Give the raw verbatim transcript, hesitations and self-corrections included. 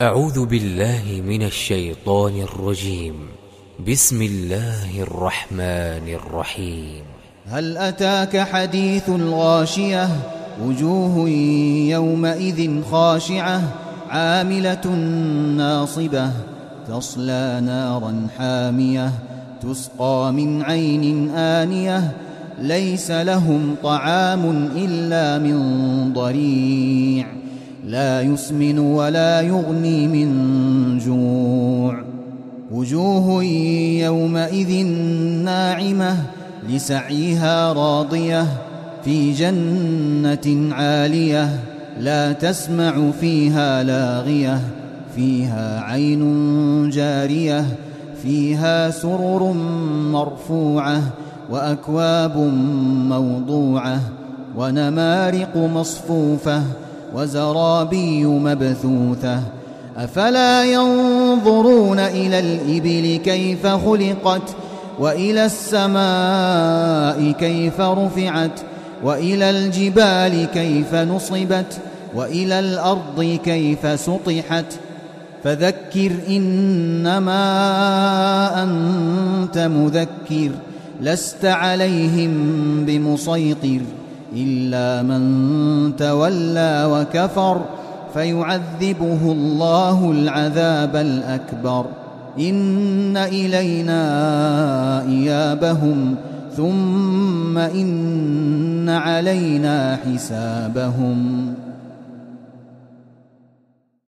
أعوذ بالله من الشيطان الرجيم. بسم الله الرحمن الرحيم. هل أتاك حديث الغاشية وجوه يومئذ خاشعة عاملة ناصبة تصلى نارا حامية تسقى من عين آنية ليس لهم طعام إلا من ضريع لا يسمن ولا يغني من جوع وجوه يومئذ ناعمة لسعيها راضية في جنة عالية لا تسمع فيها لاغية فيها عين جارية فيها سرر مرفوعة وأكواب موضوعة ونمارق مصفوفة وزرابي مبثوثة أفلا ينظرون إلى الإبل كيف خلقت وإلى السماء كيف رفعت وإلى الجبال كيف نصبت وإلى الأرض كيف سطحت فذكر إنما أنت مذكر لست عليهم بمسيطر إلا من تولى وكفر فيعذبه الله العذاب الأكبر إن إلينا إيابهم ثم إن علينا حسابهم.